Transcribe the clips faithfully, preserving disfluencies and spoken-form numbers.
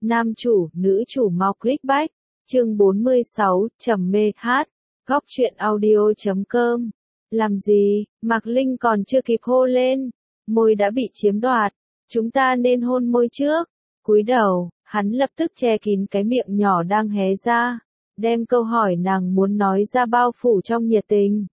Nam chủ, nữ chủ mau clickback. Chương bốn mươi sáu, trầm mê hát. Góc truyện audio chấm com. Làm gì, Mạc Linh còn chưa kịp hô lên, môi đã bị chiếm đoạt. Chúng ta nên hôn môi trước. Cúi đầu, hắn lập tức che kín cái miệng nhỏ đang hé ra, đem câu hỏi nàng muốn nói ra bao phủ trong nhiệt tình.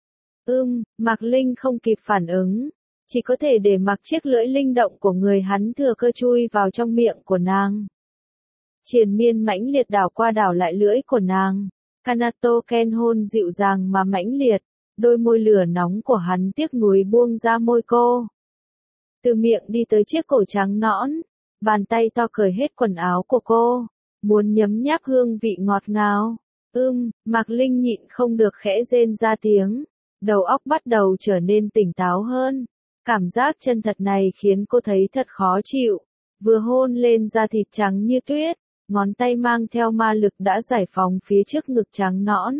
Ưm, Mạc Linh không kịp phản ứng, chỉ có thể để mặc chiếc lưỡi linh động của người hắn thừa cơ chui vào trong miệng của nàng. Triền miên mãnh liệt đảo qua đảo lại lưỡi của nàng. Kanato Ken hôn dịu dàng mà mãnh liệt, đôi môi lửa nóng của hắn tiếc nuối buông ra môi cô. Từ miệng đi tới chiếc cổ trắng nõn, bàn tay to cởi hết quần áo của cô, muốn nhấm nháp hương vị ngọt ngào. Ưm, Mạc Linh nhịn không được khẽ rên ra tiếng, đầu óc bắt đầu trở nên tỉnh táo hơn. Cảm giác chân thật này khiến cô thấy thật khó chịu, vừa hôn lên da thịt trắng như tuyết, ngón tay mang theo ma lực đã giải phóng phía trước ngực trắng nõn.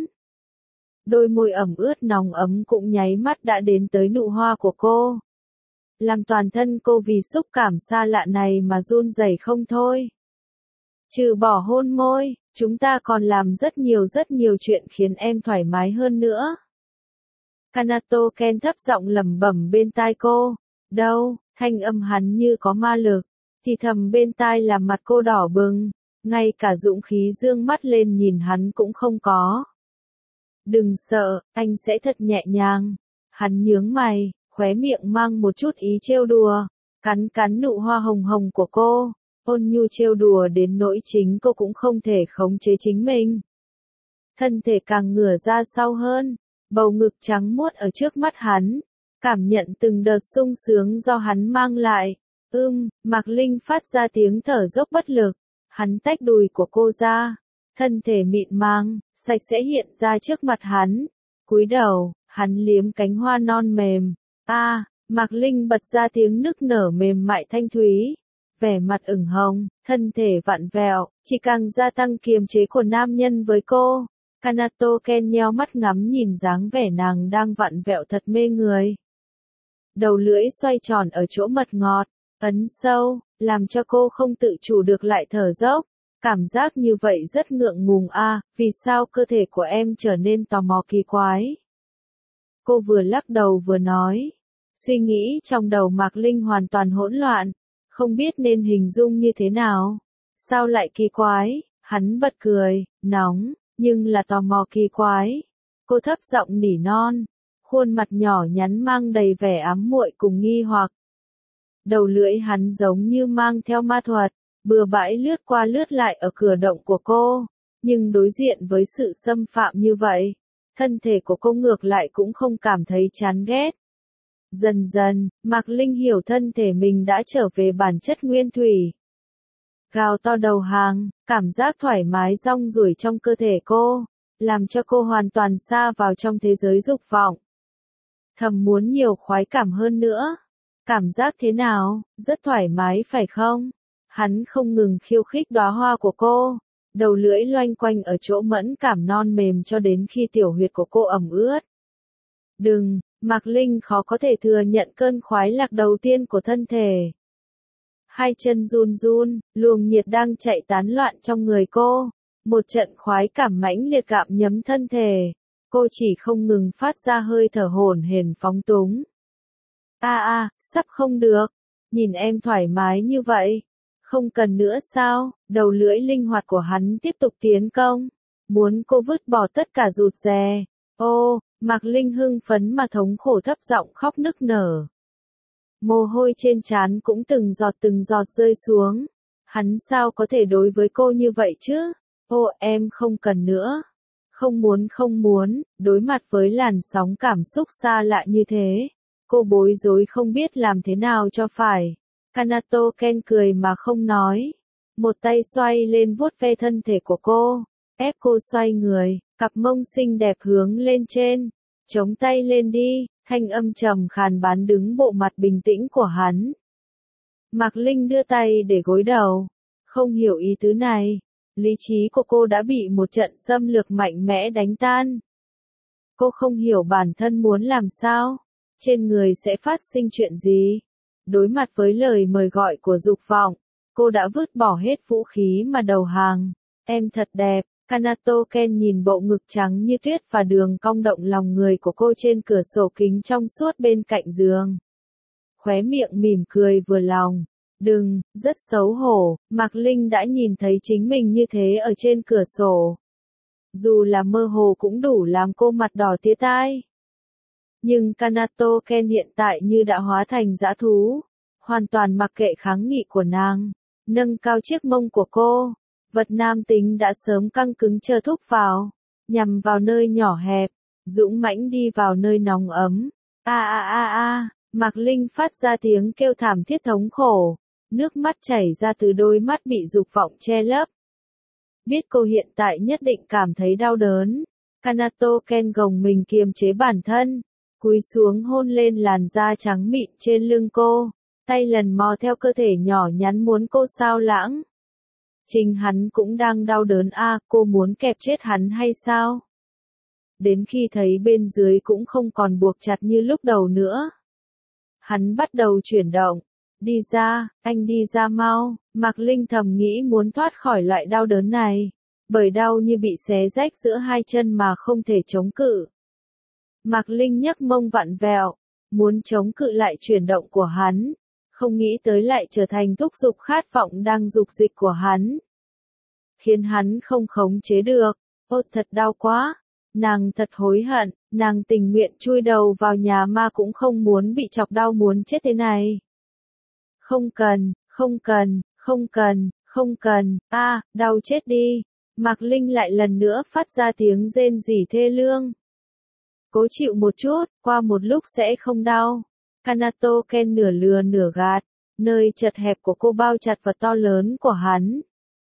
Đôi môi ẩm ướt nóng ấm cũng nháy mắt đã đến tới nụ hoa của cô, làm toàn thân cô vì xúc cảm xa lạ này mà run rẩy không thôi. Trừ bỏ hôn môi, chúng ta còn làm rất nhiều rất nhiều chuyện khiến em thoải mái hơn nữa. Kanato Ken thấp giọng lẩm bẩm bên tai cô. Đâu, thanh âm hắn như có ma lực, thì thầm bên tai làm mặt cô đỏ bừng, ngay cả dũng khí dương mắt lên nhìn hắn cũng không có. Đừng sợ, anh sẽ thật nhẹ nhàng. Hắn nhướng mày, khóe miệng mang một chút ý trêu đùa, cắn cắn nụ hoa hồng hồng của cô, ôn nhu trêu đùa đến nỗi chính cô cũng không thể khống chế chính mình. Thân thể càng ngửa ra sau hơn, bầu ngực trắng muốt ở trước mắt hắn, cảm nhận từng đợt sung sướng do hắn mang lại. Ưm, Mạc Linh phát ra tiếng thở dốc bất lực, hắn tách đùi của cô ra, thân thể mịn màng, sạch sẽ hiện ra trước mặt hắn. Cúi đầu, hắn liếm cánh hoa non mềm. A, à, Mạc Linh bật ra tiếng nức nở mềm mại thanh thúy, vẻ mặt ửng hồng, thân thể vặn vẹo, chỉ càng gia tăng kiềm chế của nam nhân với cô. Kanato Ken nheo mắt ngắm nhìn dáng vẻ nàng đang vặn vẹo thật mê người. Đầu lưỡi xoay tròn ở chỗ mật ngọt, ấn sâu, làm cho cô không tự chủ được lại thở dốc. Cảm giác như vậy rất ngượng ngùng a, à, vì sao cơ thể của em trở nên tò mò kỳ quái. Cô vừa lắc đầu vừa nói. Suy nghĩ trong đầu Mạc Linh hoàn toàn hỗn loạn, không biết nên hình dung như thế nào. Sao lại kỳ quái, hắn bật cười, nóng, nhưng là tò mò kỳ quái. Cô thấp giọng nỉ non, khuôn mặt nhỏ nhắn mang đầy vẻ ám muội cùng nghi hoặc. Đầu lưỡi hắn giống như mang theo ma thuật, bừa bãi lướt qua lướt lại ở cửa động của cô, nhưng đối diện với sự xâm phạm như vậy, thân thể của cô ngược lại cũng không cảm thấy chán ghét. Dần dần, Mạc Linh hiểu thân thể mình đã trở về bản chất nguyên thủy. Gào to đầu hàng, cảm giác thoải mái rong ruổi trong cơ thể cô, làm cho cô hoàn toàn sa vào trong thế giới dục vọng. Thầm muốn nhiều khoái cảm hơn nữa. Cảm giác thế nào, rất thoải mái phải không? Hắn không ngừng khiêu khích đóa hoa của cô, đầu lưỡi loanh quanh ở chỗ mẫn cảm non mềm cho đến khi tiểu huyệt của cô ẩm ướt. Đừng, Mạc Linh khó có thể thừa nhận cơn khoái lạc đầu tiên của thân thể. Hai chân run run, luồng nhiệt đang chạy tán loạn trong người cô, một trận khoái cảm mãnh liệt gặm nhấm thân thể, cô chỉ không ngừng phát ra hơi thở hổn hển phóng túng. A a, sắp không được, nhìn em thoải mái như vậy, không cần nữa sao? Đầu lưỡi linh hoạt của hắn tiếp tục tiến công, muốn cô vứt bỏ tất cả rụt rè. Ô, Mạc Linh hưng phấn mà thống khổ thấp giọng khóc nức nở. Mồ hôi trên trán cũng từng giọt từng giọt rơi xuống. Hắn sao có thể đối với cô như vậy chứ? Ô, em không cần nữa. Không muốn không muốn, đối mặt với làn sóng cảm xúc xa lạ như thế, cô bối rối không biết làm thế nào cho phải. Kanato Ken cười mà không nói. Một tay xoay lên vuốt ve thân thể của cô, ép cô xoay người, cặp mông xinh đẹp hướng lên trên. Chống tay lên đi, thanh âm trầm khàn bán đứng bộ mặt bình tĩnh của hắn. Mạc Linh đưa tay để gối đầu, không hiểu ý tứ này. Lý trí của cô đã bị một trận xâm lược mạnh mẽ đánh tan. Cô không hiểu bản thân muốn làm sao, trên người sẽ phát sinh chuyện gì. Đối mặt với lời mời gọi của dục vọng, cô đã vứt bỏ hết vũ khí mà đầu hàng. Em thật đẹp. Kanato Ken nhìn bộ ngực trắng như tuyết và đường cong động lòng người của cô trên cửa sổ kính trong suốt bên cạnh giường. Khóe miệng mỉm cười vừa lòng. Đừng, rất xấu hổ, Mạc Linh đã nhìn thấy chính mình như thế ở trên cửa sổ. Dù là mơ hồ cũng đủ làm cô mặt đỏ tía tai. Nhưng Kanato Ken hiện tại như đã hóa thành dã thú, hoàn toàn mặc kệ kháng nghị của nàng, nâng cao chiếc mông của cô. Vật nam tính đã sớm căng cứng chờ thúc vào, nhằm vào nơi nhỏ hẹp, dũng mãnh đi vào nơi nóng ấm. A a a a, Mạc Linh phát ra tiếng kêu thảm thiết thống khổ, nước mắt chảy ra từ đôi mắt bị dục vọng che lấp. Biết cô hiện tại nhất định cảm thấy đau đớn, Kanato Ken gồng mình kiềm chế bản thân, cúi xuống hôn lên làn da trắng mịn trên lưng cô, tay lần mò theo cơ thể nhỏ nhắn muốn cô sao lãng. Chính hắn cũng đang đau đớn a, à, cô muốn kẹp chết hắn hay sao? Đến khi thấy bên dưới cũng không còn buộc chặt như lúc đầu nữa. Hắn bắt đầu chuyển động. Đi ra, anh đi ra mau. Mạc Linh thầm nghĩ muốn thoát khỏi loại đau đớn này. Bởi đau như bị xé rách giữa hai chân mà không thể chống cự. Mạc Linh nhấc mông vặn vẹo, muốn chống cự lại chuyển động của hắn. Không nghĩ tới lại trở thành thúc giục khát vọng đang dục dịch của hắn. Khiến hắn không khống chế được. Ôi thật đau quá. Nàng thật hối hận, nàng tình nguyện chui đầu vào nhà ma cũng không muốn bị chọc đau muốn chết thế này. Không cần, không cần, không cần, không cần, a, à, đau chết đi. Mạc Linh lại lần nữa phát ra tiếng rên rỉ thê lương. Cố chịu một chút, qua một lúc sẽ không đau. Kanato Ken nửa lừa nửa gạt, nơi chật hẹp của cô bao chặt vật to lớn của hắn.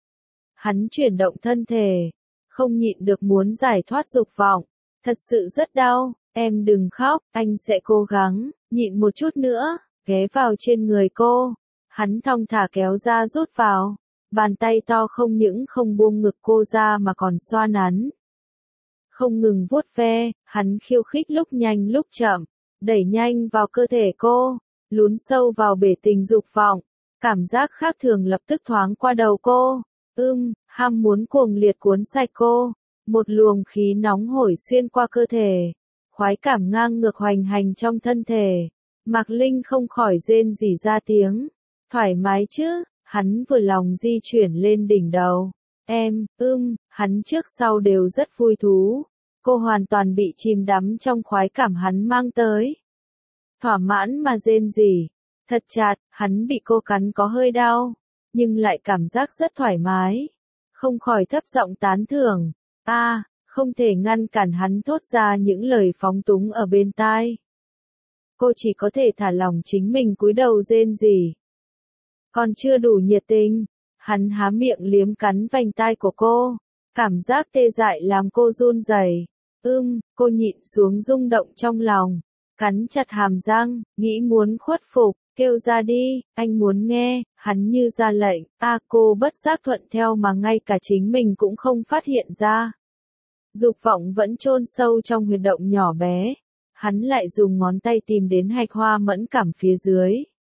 Hắn chuyển động thân thể, không nhịn được muốn giải thoát dục vọng. Thật sự rất đau, em đừng khóc, anh sẽ cố gắng, nhịn một chút nữa, ghé vào trên người cô. Hắn thong thả kéo ra rút vào, bàn tay to không những không buông ngực cô ra mà còn xoa nắn. Không ngừng vuốt ve, hắn khiêu khích lúc nhanh lúc chậm, đẩy nhanh vào cơ thể cô, lún sâu vào bể tình dục vọng. Cảm giác khác thường lập tức thoáng qua đầu cô. Ưm, ham muốn cuồng liệt cuốn sạch cô. Một luồng khí nóng hổi xuyên qua cơ thể. Khoái cảm ngang ngược hoành hành trong thân thể. Mạc Linh không khỏi rên rỉ ra tiếng. Thoải mái chứ, hắn vừa lòng di chuyển lên đỉnh đầu. Em, ưm, hắn trước sau đều rất vui thú. Cô hoàn toàn bị chìm đắm trong khoái cảm hắn mang tới. Thỏa mãn mà rên rỉ. Thật chặt, hắn bị cô cắn có hơi đau. Nhưng lại cảm giác rất thoải mái. Không khỏi thấp giọng tán thưởng. A, à, không thể ngăn cản hắn thốt ra những lời phóng túng ở bên tai. Cô chỉ có thể thả lỏng chính mình cúi đầu rên rỉ. Còn chưa đủ nhiệt tình, hắn há miệng liếm cắn vành tai của cô. Cảm giác tê dại làm cô run rẩy. Ưm, cô nhịn xuống rung động trong lòng. Cắn chặt hàm răng, nghĩ muốn khuất phục. Kêu ra đi, anh muốn nghe, hắn như ra lệnh, a à, cô bất giác thuận theo mà ngay cả chính mình cũng không phát hiện ra. Dục vọng vẫn chôn sâu trong huyệt động nhỏ bé, hắn lại dùng ngón tay tìm đến hạch hoa mẫn cảm phía dưới.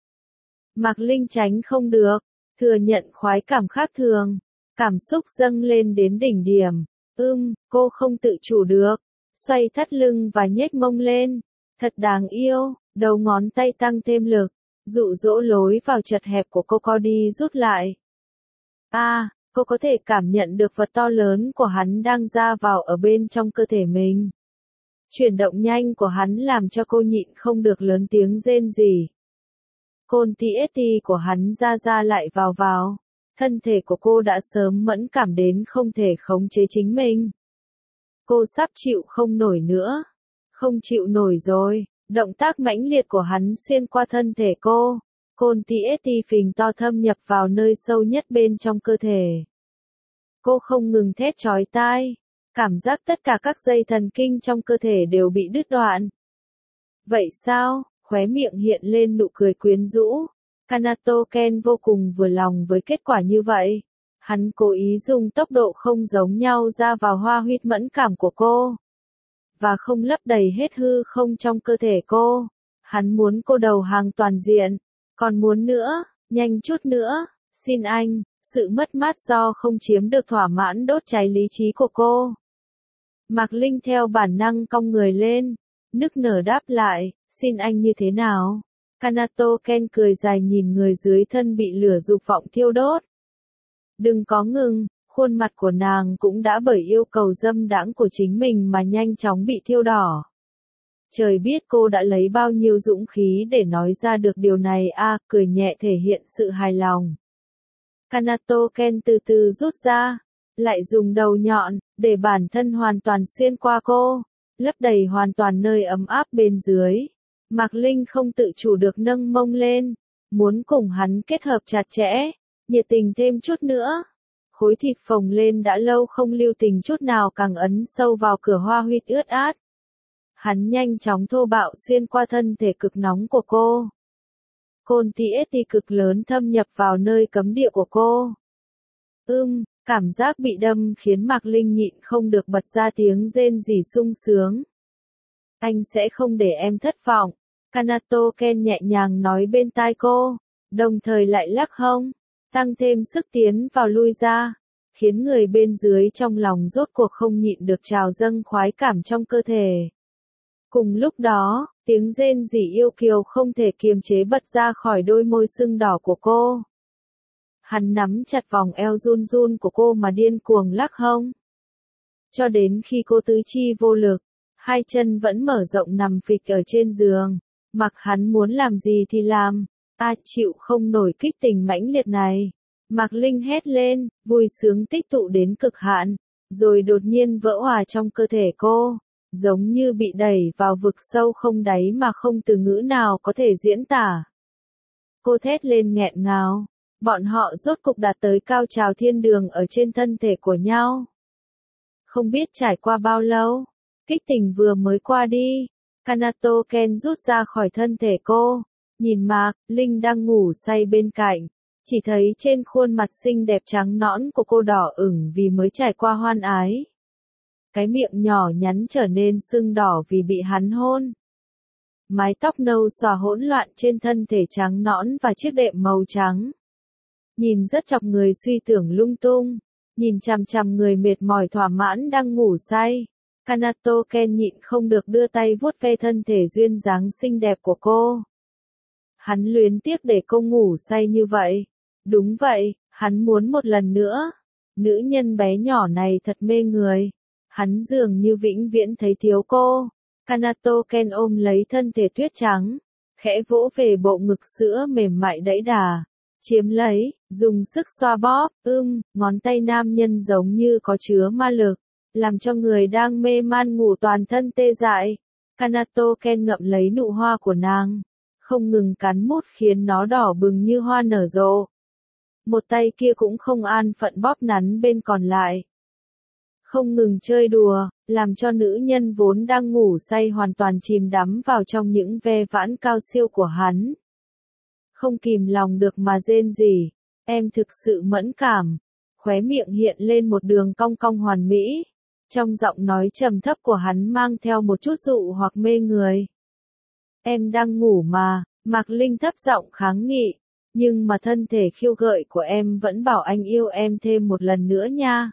Mạc Linh tránh không được, thừa nhận khoái cảm khác thường, cảm xúc dâng lên đến đỉnh điểm, ưm, cô không tự chủ được, xoay thắt lưng và nhếch mông lên, thật đáng yêu, đầu ngón tay tăng thêm lực. Dụ dỗ lối vào chật hẹp của cô co đi rút lại. A, à, cô có thể cảm nhận được vật to lớn của hắn đang ra vào ở bên trong cơ thể mình. Chuyển động nhanh của hắn làm cho cô nhịn không được lớn tiếng rên rỉ. Côn ti ét ti của hắn ra ra lại vào vào. Thân thể của cô đã sớm mẫn cảm đến không thể khống chế chính mình. Cô sắp chịu không nổi nữa. Không chịu nổi rồi. Động tác mãnh liệt của hắn xuyên qua thân thể cô. Côn ti ét ti phình to thâm nhập vào nơi sâu nhất bên trong cơ thể. Cô không ngừng thét chói tai. Cảm giác tất cả các dây thần kinh trong cơ thể đều bị đứt đoạn. Vậy sao? Khóe miệng hiện lên nụ cười quyến rũ. Kanato Ken vô cùng vừa lòng với kết quả như vậy. Hắn cố ý dùng tốc độ không giống nhau ra vào hoa huyệt mẫn cảm của cô. Và không lấp đầy hết hư không trong cơ thể cô. Hắn muốn cô đầu hàng toàn diện. Còn muốn nữa, nhanh chút nữa, Xin anh, sự mất mát do không chiếm được thỏa mãn đốt cháy lý trí của cô. Mạc Linh theo bản năng cong người lên, nức nở đáp lại, xin anh như thế nào? Kanato Ken cười dài nhìn người dưới thân bị lửa dục vọng thiêu đốt. Đừng có ngừng, khuôn mặt của nàng cũng đã bởi yêu cầu dâm đãng của chính mình mà nhanh chóng bị thiêu đỏ. Trời biết cô đã lấy bao nhiêu dũng khí để nói ra được điều này a, à, cười nhẹ thể hiện sự hài lòng. Kanato Ken từ từ rút ra, lại dùng đầu nhọn, để bản thân hoàn toàn xuyên qua cô, lấp đầy hoàn toàn nơi ấm áp bên dưới. Mạc Linh không tự chủ được nâng mông lên, muốn cùng hắn kết hợp chặt chẽ, nhiệt tình thêm chút nữa. Khối thịt phồng lên đã lâu không lưu tình chút nào càng ấn sâu vào cửa hoa huyệt ướt át. Hắn nhanh chóng thô bạo xuyên qua thân thể cực nóng của cô. Côn tê ét tê cực lớn thâm nhập vào nơi cấm địa của cô. Ưm, cảm giác bị đâm khiến Mạc Linh nhịn không được bật ra tiếng rên rỉ sung sướng. Anh sẽ không để em thất vọng. Kanato Ken nhẹ nhàng nói bên tai cô, đồng thời lại lắc hông, tăng thêm sức tiến vào lui ra, khiến người bên dưới trong lòng rốt cuộc không nhịn được trào dâng khoái cảm trong cơ thể. Cùng lúc đó, tiếng rên rỉ yêu kiều không thể kiềm chế bật ra khỏi đôi môi sưng đỏ của cô. Hắn nắm chặt vòng eo run run của cô mà điên cuồng lắc hông. Cho đến khi cô tứ chi vô lực, hai chân vẫn mở rộng nằm phịch ở trên giường, mặc hắn muốn làm gì thì làm. A à, chịu không nổi kích tình mãnh liệt này. Mạc Linh hét lên, vui sướng tích tụ đến cực hạn, rồi đột nhiên vỡ hòa trong cơ thể cô, giống như bị đẩy vào vực sâu không đáy mà không từ ngữ nào có thể diễn tả. Cô thét lên nghẹn ngào, bọn họ rốt cục đạt tới cao trào thiên đường ở trên thân thể của nhau. Không biết trải qua bao lâu, kích tình vừa mới qua đi, Kanato Ken rút ra khỏi thân thể cô, nhìn Mạc Linh đang ngủ say bên cạnh, chỉ thấy trên khuôn mặt xinh đẹp trắng nõn của cô đỏ ửng vì mới trải qua hoan ái. Cái miệng nhỏ nhắn trở nên sưng đỏ vì bị hắn hôn. Mái tóc nâu xòa hỗn loạn trên thân thể trắng nõn và chiếc đệm màu trắng. Nhìn rất chọc người suy tưởng lung tung, nhìn chằm chằm người mệt mỏi thỏa mãn đang ngủ say. Kanato Ken nhịn không được đưa tay vuốt ve thân thể duyên dáng xinh đẹp của cô. Hắn luyến tiếc để cô ngủ say như vậy. Đúng vậy, hắn muốn một lần nữa. Nữ nhân bé nhỏ này thật mê người. Hắn dường như vĩnh viễn thấy thiếu cô. Kanato Ken ôm lấy thân thể tuyết trắng, khẽ vỗ về bộ ngực sữa mềm mại đẫy đà, chiếm lấy, dùng sức xoa bóp, ưm, ngón tay nam nhân giống như có chứa ma lực, làm cho người đang mê man ngủ toàn thân tê dại. Kanato Ken ngậm lấy nụ hoa của nàng, không ngừng cắn mút khiến nó đỏ bừng như hoa nở rộ. Một tay kia cũng không an phận bóp nắn bên còn lại. Không ngừng chơi đùa, làm cho nữ nhân vốn đang ngủ say hoàn toàn chìm đắm vào trong những ve vãn cao siêu của hắn. Không kìm lòng được mà rên rỉ, em thực sự mẫn cảm. Khóe miệng hiện lên một đường cong cong hoàn mỹ. Trong giọng nói trầm thấp của hắn mang theo một chút dụ hoặc mê người. Em đang ngủ mà, Mạc Linh thấp giọng kháng nghị, nhưng mà thân thể khiêu gợi của em vẫn bảo anh yêu em thêm một lần nữa nha.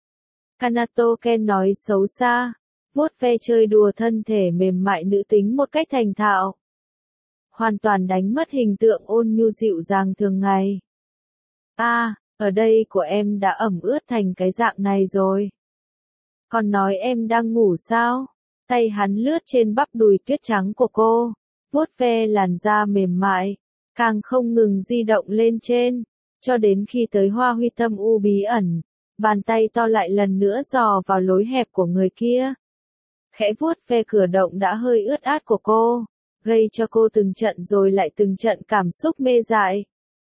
Kanato Ken nói xấu xa, vuốt ve chơi đùa thân thể mềm mại nữ tính một cách thành thạo. Hoàn toàn đánh mất hình tượng ôn nhu dịu dàng thường ngày. A, à, ở đây của em đã ẩm ướt thành cái dạng này rồi. Còn nói em đang ngủ sao? Tay hắn lướt trên bắp đùi tuyết trắng của cô, vuốt ve làn da mềm mại, càng không ngừng di động lên trên, cho đến khi tới hoa huy tâm u bí ẩn. Bàn tay to lại lần nữa dò vào lối hẹp của người kia. Khẽ vuốt ve cửa động đã hơi ướt át của cô, gây cho cô từng trận rồi lại từng trận cảm xúc mê dại.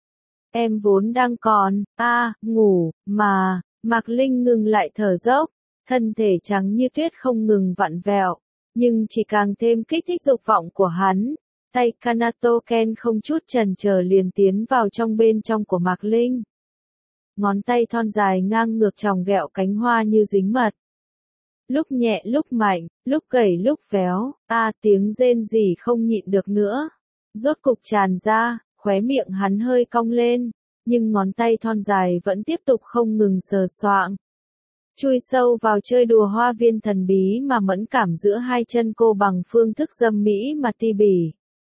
Em vốn đang còn, a à, ngủ, mà, Mạc Linh ngừng lại thở dốc, thân thể trắng như tuyết không ngừng vặn vẹo, nhưng chỉ càng thêm kích thích dục vọng của hắn. Tay Kanato Ken không chút chần chờ liền tiến vào trong bên trong của Mạc Linh. Ngón tay thon dài ngang ngược tròng ghẹo cánh hoa như dính mật. Lúc nhẹ lúc mạnh, lúc gầy lúc véo, a à, tiếng rên rỉ không nhịn được nữa. Rốt cục tràn ra, khóe miệng hắn hơi cong lên, nhưng ngón tay thon dài vẫn tiếp tục không ngừng sờ soạng. Chui sâu vào chơi đùa hoa viên thần bí mà mẫn cảm giữa hai chân cô bằng phương thức dâm mỹ mà ti bỉ.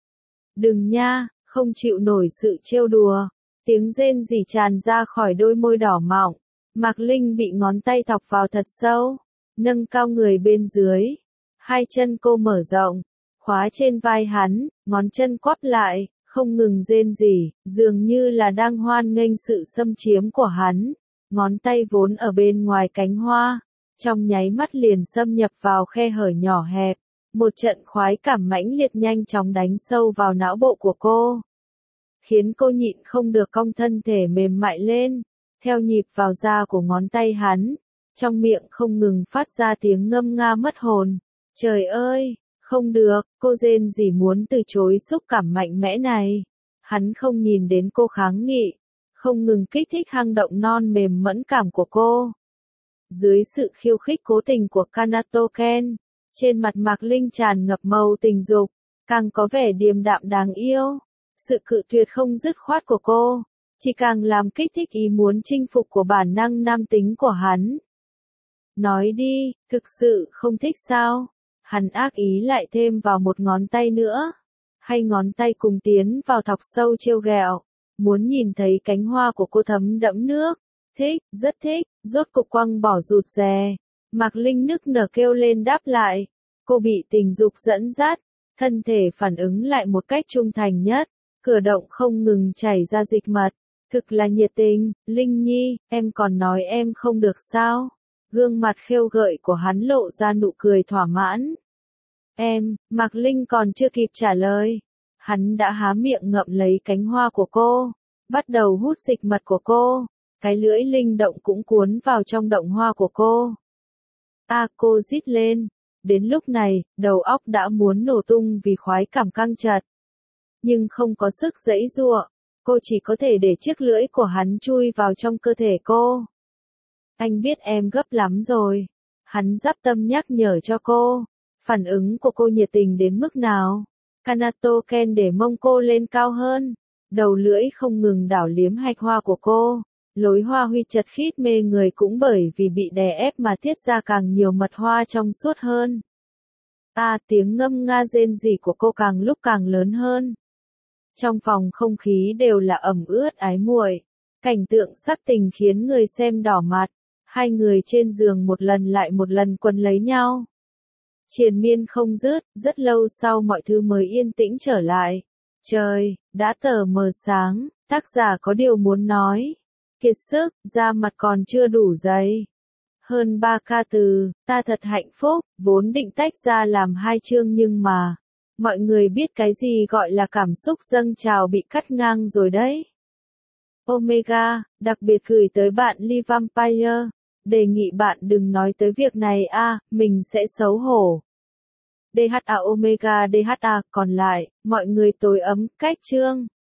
Đừng nha, không chịu nổi sự trêu đùa. Tiếng rên rỉ tràn ra khỏi đôi môi đỏ mọng. Mạc Linh bị ngón tay thọc vào thật sâu, nâng cao người bên dưới. Hai chân cô mở rộng, khóa trên vai hắn, ngón chân quắp lại, không ngừng rên rỉ, dường như là đang hoan nghênh sự xâm chiếm của hắn. Ngón tay vốn ở bên ngoài cánh hoa, trong nháy mắt liền xâm nhập vào khe hở nhỏ hẹp. Một trận khoái cảm mãnh liệt nhanh chóng đánh sâu vào não bộ của cô, khiến cô nhịn không được cong thân thể mềm mại lên, theo nhịp vào da của ngón tay hắn, trong miệng không ngừng phát ra tiếng ngâm nga mất hồn. Trời ơi, không được, cô rên rỉ muốn từ chối xúc cảm mạnh mẽ này. Hắn không nhìn đến cô kháng nghị, không ngừng kích thích hang động non mềm mẫn cảm của cô. Dưới sự khiêu khích cố tình của Kanato Ken, trên mặt Mạc Linh tràn ngập màu tình dục, càng có vẻ điềm đạm đáng yêu. Sự cự tuyệt không dứt khoát của cô, chỉ càng làm kích thích ý muốn chinh phục của bản năng nam tính của hắn. Nói đi, thực sự không thích sao? Hắn ác ý lại thêm vào một ngón tay nữa. Hay ngón tay cùng tiến vào thọc sâu trêu ghẹo, muốn nhìn thấy cánh hoa của cô thấm đẫm nước. Thích, rất thích, rốt cục quăng bỏ rụt rè. Mạc Linh nức nở kêu lên đáp lại. Cô bị tình dục dẫn dắt, thân thể phản ứng lại một cách trung thành nhất. Cửa động không ngừng chảy ra dịch mật. Thực là nhiệt tình. Linh Nhi, em còn nói em không được sao? Gương mặt khêu gợi của hắn lộ ra nụ cười thỏa mãn. Em, Mạc Linh còn chưa kịp trả lời. Hắn đã há miệng ngậm lấy cánh hoa của cô, bắt đầu hút dịch mật của cô. Cái lưỡi linh động cũng cuốn vào trong động hoa của cô. A à, cô rít lên. Đến lúc này, đầu óc đã muốn nổ tung vì khoái cảm căng chặt. Nhưng không có sức giãy giụa, cô chỉ có thể để chiếc lưỡi của hắn chui vào trong cơ thể cô. Anh biết em gấp lắm rồi. Hắn dắp tâm nhắc nhở cho cô. Phản ứng của cô nhiệt tình đến mức nào? Kanato Ken để mông cô lên cao hơn. Đầu lưỡi không ngừng đảo liếm hạch hoa của cô. Lối hoa huy chật khít mê người cũng bởi vì bị đè ép mà tiết ra càng nhiều mật hoa trong suốt hơn. À, tiếng ngâm nga rên rỉ của cô càng lúc càng lớn hơn. Trong phòng không khí đều là ẩm ướt ái muội. Cảnh tượng sắc tình khiến người xem đỏ mặt. Hai người trên giường một lần lại một lần quấn lấy nhau. Triền miên không dứt, rất lâu sau mọi thứ mới yên tĩnh trở lại. Trời, đã tờ mờ sáng, tác giả có điều muốn nói. Kiệt sức, da mặt còn chưa đủ dày. Hơn ba ca từ, ta thật hạnh phúc, vốn định tách ra làm hai chương nhưng mà, mọi người biết cái gì gọi là cảm xúc dâng trào bị cắt ngang rồi đấy. Omega, đặc biệt gửi tới bạn Lee Vampire, đề nghị bạn đừng nói tới việc này a, à, mình sẽ xấu hổ. đê hát a Omega đê hát a, còn lại, mọi người tối ấm, cách chương.